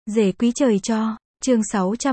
Rể quý trời cho, chương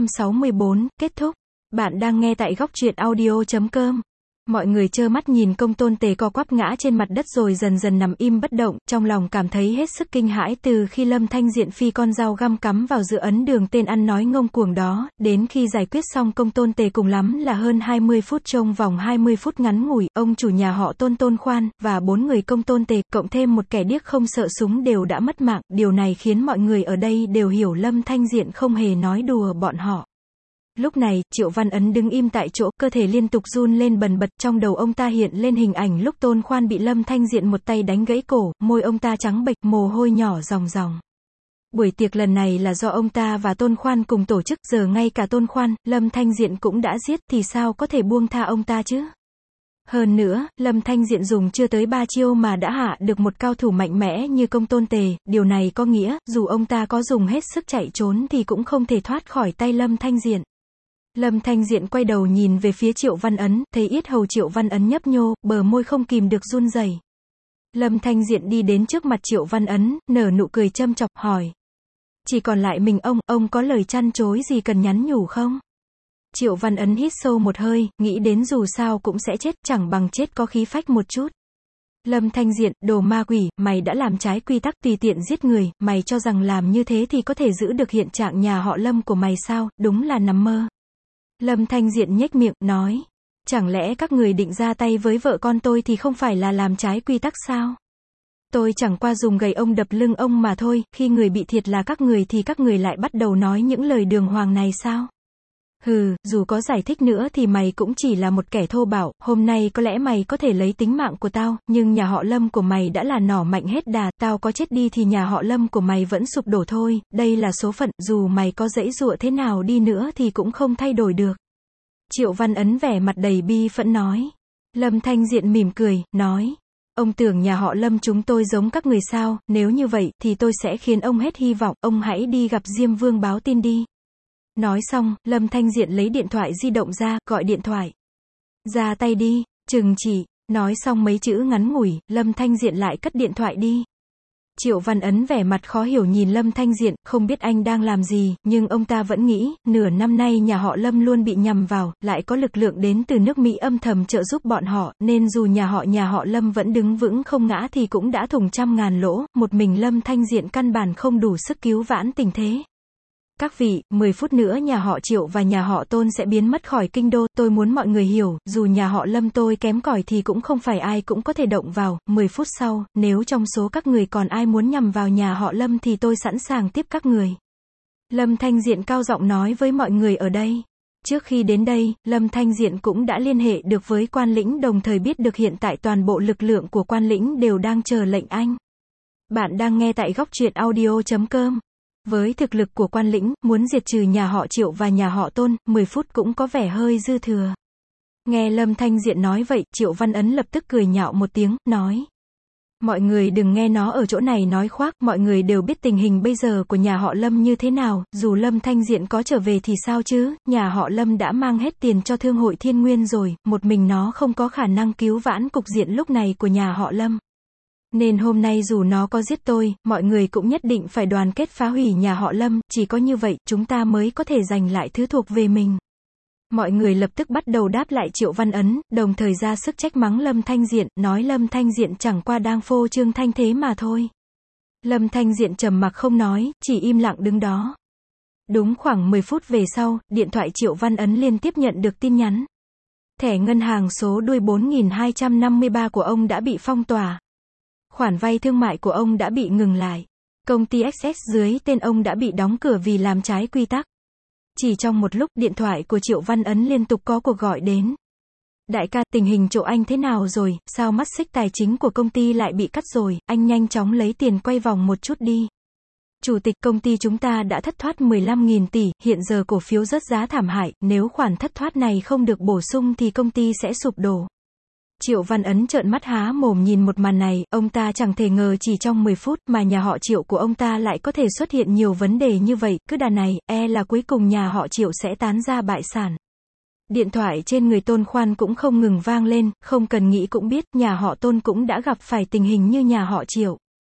664, kết thúc. Bạn đang nghe tại góc truyện audio.com. Mọi người trơ mắt nhìn Công Tôn Tề co quắp ngã trên mặt đất rồi dần dần nằm im bất động, trong lòng cảm thấy hết sức kinh hãi từ khi Lâm Thanh Diện phi con dao găm cắm vào giữa ấn đường tên ăn nói ngông cuồng đó, đến khi giải quyết xong Công Tôn Tề cùng lắm là hơn 20 phút trong vòng 20 phút ngắn ngủi, ông chủ nhà họ Tôn Khoan, và 4 người Công Tôn Tề, cộng thêm một kẻ điếc không sợ súng đều đã mất mạng, điều này khiến mọi người ở đây đều hiểu Lâm Thanh Diện không hề nói đùa bọn họ. Lúc này, Triệu Văn Ấn đứng im tại chỗ, cơ thể liên tục run lên bần bật, trong đầu ông ta hiện lên hình ảnh lúc Tôn Khoan bị Lâm Thanh Diện một tay đánh gãy cổ, môi ông ta trắng bệch, mồ hôi nhỏ ròng ròng. Buổi tiệc lần này là do ông ta và Tôn Khoan cùng tổ chức, giờ ngay cả Tôn Khoan, Lâm Thanh Diện cũng đã giết thì sao có thể buông tha ông ta chứ? Hơn nữa, Lâm Thanh Diện dùng chưa tới 3 chiêu mà đã hạ được một cao thủ mạnh mẽ như Công Tôn Tề, điều này có nghĩa, dù ông ta có dùng hết sức chạy trốn thì cũng không thể thoát khỏi tay Lâm Thanh Diện. Lâm Thanh Diện quay đầu nhìn về phía Triệu Văn Ấn, thấy yết hầu Triệu Văn Ấn nhấp nhô, bờ môi không kìm được run rẩy. Lâm Thanh Diện đi đến trước mặt Triệu Văn Ấn, nở nụ cười châm chọc, hỏi. Chỉ còn lại mình ông có lời trăn trối gì cần nhắn nhủ không? Triệu Văn Ấn hít sâu một hơi, nghĩ đến dù sao cũng sẽ chết, chẳng bằng chết có khí phách một chút. Lâm Thanh Diện, đồ ma quỷ, mày đã làm trái quy tắc tùy tiện giết người, mày cho rằng làm như thế thì có thể giữ được hiện trạng nhà họ Lâm của mày sao, đúng là nằm mơ. Lâm Thanh Diện nhếch miệng, nói. Chẳng lẽ các người định ra tay với vợ con tôi thì không phải là làm trái quy tắc sao? Tôi chẳng qua dùng gậy ông đập lưng ông mà thôi, khi người bị thiệt là các người thì các người lại bắt đầu nói những lời đường hoàng này sao? Hừ, dù có giải thích nữa thì mày cũng chỉ là một kẻ thô bạo, hôm nay có lẽ mày có thể lấy tính mạng của tao, nhưng nhà họ Lâm của mày đã là nỏ mạnh hết đà, tao có chết đi thì nhà họ Lâm của mày vẫn sụp đổ thôi, đây là số phận, dù mày có giãy giụa thế nào đi nữa thì cũng không thay đổi được. Triệu Văn Ấn vẻ mặt đầy bi phẫn nói. Lâm Thanh Diện mỉm cười, nói. Ông tưởng nhà họ Lâm chúng tôi giống các người sao, nếu như vậy thì tôi sẽ khiến ông hết hy vọng, ông hãy đi gặp Diêm Vương báo tin đi. Nói xong, Lâm Thanh Diện lấy điện thoại di động ra, gọi điện thoại. Ra tay đi, trừng trị. Nói xong mấy chữ ngắn ngủi, Lâm Thanh Diện lại cất điện thoại đi. Triệu Văn Ấn vẻ mặt khó hiểu nhìn Lâm Thanh Diện, không biết anh đang làm gì, nhưng ông ta vẫn nghĩ, nửa năm nay nhà họ Lâm luôn bị nhằm vào, lại có lực lượng đến từ nước Mỹ âm thầm trợ giúp bọn họ, nên dù nhà họ Lâm vẫn đứng vững không ngã thì cũng đã thủng trăm ngàn lỗ, một mình Lâm Thanh Diện căn bản không đủ sức cứu vãn tình thế. Các vị, 10 phút nữa nhà họ Triệu và nhà họ Tôn sẽ biến mất khỏi kinh đô, tôi muốn mọi người hiểu, dù nhà họ Lâm tôi kém cỏi thì cũng không phải ai cũng có thể động vào, 10 phút sau, nếu trong số các người còn ai muốn nhằm vào nhà họ Lâm thì tôi sẵn sàng tiếp các người. Lâm Thanh Diện cao giọng nói với mọi người ở đây. Trước khi đến đây, Lâm Thanh Diện cũng đã liên hệ được với quan lĩnh đồng thời biết được hiện tại toàn bộ lực lượng của quan lĩnh đều đang chờ lệnh anh. Bạn đang nghe tại góc truyện audio.com. Với thực lực của quan lĩnh, muốn diệt trừ nhà họ Triệu và nhà họ Tôn, 10 phút cũng có vẻ hơi dư thừa. Nghe Lâm Thanh Diện nói vậy, Triệu Văn Ấn lập tức cười nhạo một tiếng, nói. Mọi người đừng nghe nó ở chỗ này nói khoác, mọi người đều biết tình hình bây giờ của nhà họ Lâm như thế nào, dù Lâm Thanh Diện có trở về thì sao chứ, nhà họ Lâm đã mang hết tiền cho Thương hội Thiên Nguyên rồi, một mình nó không có khả năng cứu vãn cục diện lúc này của nhà họ Lâm. Nên hôm nay dù nó có giết tôi, mọi người cũng nhất định phải đoàn kết phá hủy nhà họ Lâm, chỉ có như vậy, chúng ta mới có thể giành lại thứ thuộc về mình. Mọi người lập tức bắt đầu đáp lại Triệu Văn Ấn, đồng thời ra sức trách mắng Lâm Thanh Diện, nói Lâm Thanh Diện chẳng qua đang phô trương thanh thế mà thôi. Lâm Thanh Diện trầm mặc không nói, chỉ im lặng đứng đó. Đúng khoảng 10 phút về sau, điện thoại Triệu Văn Ấn liên tiếp nhận được tin nhắn. Thẻ ngân hàng số đuôi 4253 của ông đã bị phong tỏa. Khoản vay thương mại của ông đã bị ngừng lại. Công ty XS dưới tên ông đã bị đóng cửa vì làm trái quy tắc. Chỉ trong một lúc, điện thoại của Triệu Văn Ấn liên tục có cuộc gọi đến. Đại ca, tình hình chỗ anh thế nào rồi, sao mắt xích tài chính của công ty lại bị cắt rồi, anh nhanh chóng lấy tiền quay vòng một chút đi. Chủ tịch, công ty chúng ta đã thất thoát 15.000 tỷ, hiện giờ cổ phiếu rớt giá thảm hại, nếu khoản thất thoát này không được bổ sung thì công ty sẽ sụp đổ. Triệu Văn Ấn trợn mắt há mồm nhìn một màn này, ông ta chẳng thể ngờ chỉ trong 10 phút mà nhà họ Triệu của ông ta lại có thể xuất hiện nhiều vấn đề như vậy, cứ đà này, là cuối cùng nhà họ Triệu sẽ tán ra bại sản. Điện thoại trên người Tôn Khoan cũng không ngừng vang lên, không cần nghĩ cũng biết, nhà họ Tôn cũng đã gặp phải tình hình như nhà họ Triệu.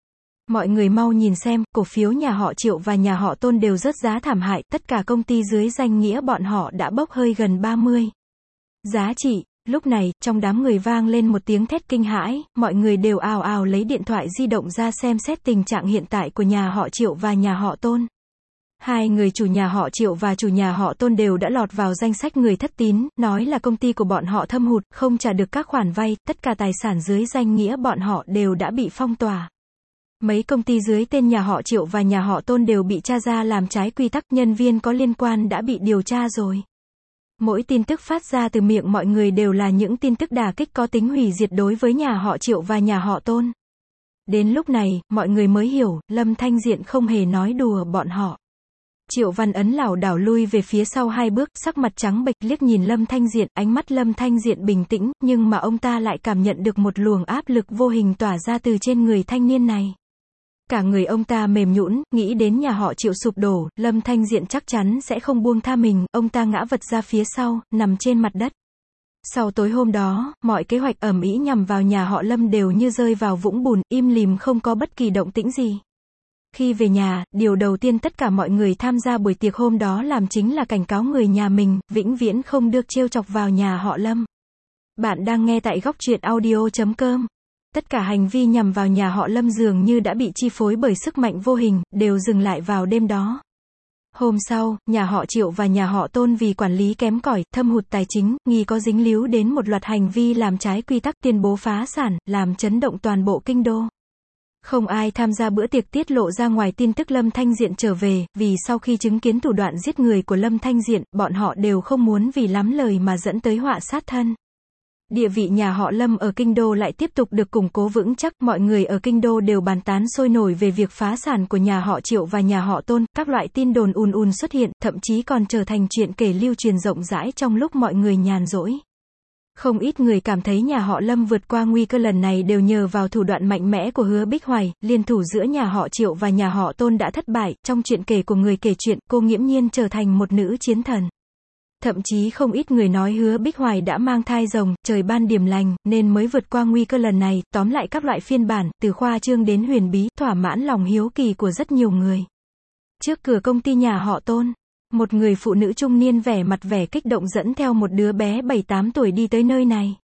Mọi người mau nhìn xem, cổ phiếu nhà họ Triệu và nhà họ Tôn đều rớt giá thảm hại, tất cả công ty dưới danh nghĩa bọn họ đã bốc hơi gần 30 giá trị. Lúc này, trong đám người vang lên một tiếng thét kinh hãi, mọi người đều ào ào lấy điện thoại di động ra xem xét tình trạng hiện tại của nhà họ Triệu và nhà họ Tôn. Hai người chủ nhà họ Triệu và chủ nhà họ Tôn đều đã lọt vào danh sách người thất tín, nói là công ty của bọn họ thâm hụt, không trả được các khoản vay, tất cả tài sản dưới danh nghĩa bọn họ đều đã bị phong tỏa. Mấy công ty dưới tên nhà họ Triệu và nhà họ Tôn đều bị tra ra làm trái quy tắc, nhân viên có liên quan đã bị điều tra rồi. Mỗi tin tức phát ra từ miệng mọi người đều là những tin tức đả kích có tính hủy diệt đối với nhà họ Triệu và nhà họ Tôn. Đến lúc này, mọi người mới hiểu, Lâm Thanh Diện không hề nói đùa bọn họ. Triệu Văn Ấn lảo đảo lui về phía sau 2 bước, sắc mặt trắng bệch liếc nhìn Lâm Thanh Diện, ánh mắt Lâm Thanh Diện bình tĩnh, nhưng mà ông ta lại cảm nhận được một luồng áp lực vô hình tỏa ra từ trên người thanh niên này. Cả người ông ta mềm nhũn, nghĩ đến nhà họ Triệu sụp đổ, Lâm Thanh Diện chắc chắn sẽ không buông tha mình, ông ta ngã vật ra phía sau, nằm trên mặt đất. Sau tối hôm đó, mọi kế hoạch ầm ĩ nhằm vào nhà họ Lâm đều như rơi vào vũng bùn, im lìm không có bất kỳ động tĩnh gì. Khi về nhà, điều đầu tiên tất cả mọi người tham gia buổi tiệc hôm đó làm chính là cảnh cáo người nhà mình, vĩnh viễn không được trêu chọc vào nhà họ Lâm. Bạn đang nghe tại góc truyện audio.com. Tất cả hành vi nhằm vào nhà họ Lâm dường như đã bị chi phối bởi sức mạnh vô hình, đều dừng lại vào đêm đó. Hôm sau, nhà họ Triệu và nhà họ Tôn vì quản lý kém cỏi, thâm hụt tài chính, nghi có dính líu đến một loạt hành vi làm trái quy tắc, tuyên bố phá sản, làm chấn động toàn bộ kinh đô. Không ai tham gia bữa tiệc tiết lộ ra ngoài tin tức Lâm Thanh Diện trở về, vì sau khi chứng kiến thủ đoạn giết người của Lâm Thanh Diện, bọn họ đều không muốn vì lắm lời mà dẫn tới họa sát thân. Địa vị nhà họ Lâm ở kinh đô lại tiếp tục được củng cố vững chắc, mọi người ở kinh đô đều bàn tán sôi nổi về việc phá sản của nhà họ Triệu và nhà họ Tôn, các loại tin đồn ùn ùn xuất hiện, thậm chí còn trở thành chuyện kể lưu truyền rộng rãi trong lúc mọi người nhàn rỗi. Không ít người cảm thấy nhà họ Lâm vượt qua nguy cơ lần này đều nhờ vào thủ đoạn mạnh mẽ của Hứa Bích Hoài, liên thủ giữa nhà họ Triệu và nhà họ Tôn đã thất bại, trong chuyện kể của người kể chuyện, cô nghiễm nhiên trở thành một nữ chiến thần. Thậm chí không ít người nói Hứa Bích Hoài đã mang thai rồng, trời ban điểm lành, nên mới vượt qua nguy cơ lần này, tóm lại các loại phiên bản, từ khoa trương đến huyền bí, thỏa mãn lòng hiếu kỳ của rất nhiều người. Trước cửa công ty nhà họ Tôn, một người phụ nữ trung niên vẻ mặt vẻ kích động dẫn theo một đứa bé 7-8 tuổi đi tới nơi này.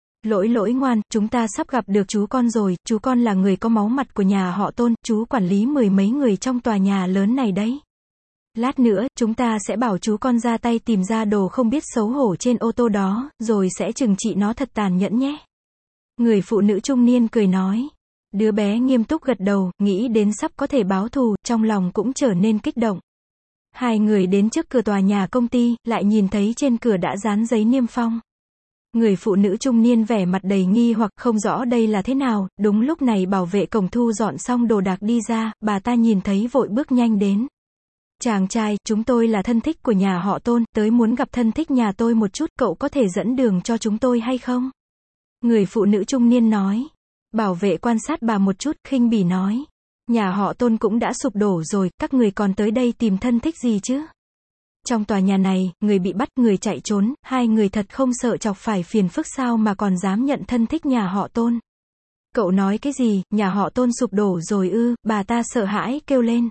Lỗi ngoan, chúng ta sắp gặp được chú con rồi, chú con là người có máu mặt của nhà họ Tôn, chú quản lý 10 mấy người trong tòa nhà lớn này đấy. Lát nữa, chúng ta sẽ bảo chú con ra tay tìm ra đồ không biết xấu hổ trên ô tô đó, rồi sẽ trừng trị nó thật tàn nhẫn nhé. Người phụ nữ trung niên cười nói. Đứa bé nghiêm túc gật đầu, nghĩ đến sắp có thể báo thù, trong lòng cũng trở nên kích động. Hai người đến trước cửa tòa nhà công ty, lại nhìn thấy trên cửa đã dán giấy niêm phong. Người phụ nữ trung niên vẻ mặt đầy nghi hoặc không rõ đây là thế nào, đúng lúc này bảo vệ cổng thu dọn xong đồ đạc đi ra, bà ta nhìn thấy vội bước nhanh đến. Chàng trai, chúng tôi là thân thích của nhà họ Tôn, tới muốn gặp thân thích nhà tôi một chút, cậu có thể dẫn đường cho chúng tôi hay không? Người phụ nữ trung niên nói. Bảo vệ quan sát bà một chút, khinh bỉ nói. Nhà họ Tôn cũng đã sụp đổ rồi, các người còn tới đây tìm thân thích gì chứ? Trong tòa nhà này, người bị bắt, người chạy trốn, hai người thật không sợ chọc phải phiền phức sao mà còn dám nhận thân thích nhà họ Tôn. Cậu nói cái gì, nhà họ Tôn sụp đổ rồi ư? Bà ta sợ hãi kêu lên.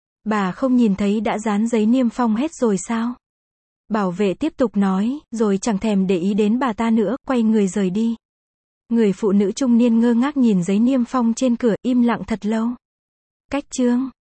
Bà không nhìn thấy đã dán giấy niêm phong hết rồi sao? Bảo vệ tiếp tục nói, rồi chẳng thèm để ý đến bà ta nữa, quay người rời đi. Người phụ nữ trung niên ngơ ngác nhìn giấy niêm phong trên cửa, im lặng thật lâu. Cách chương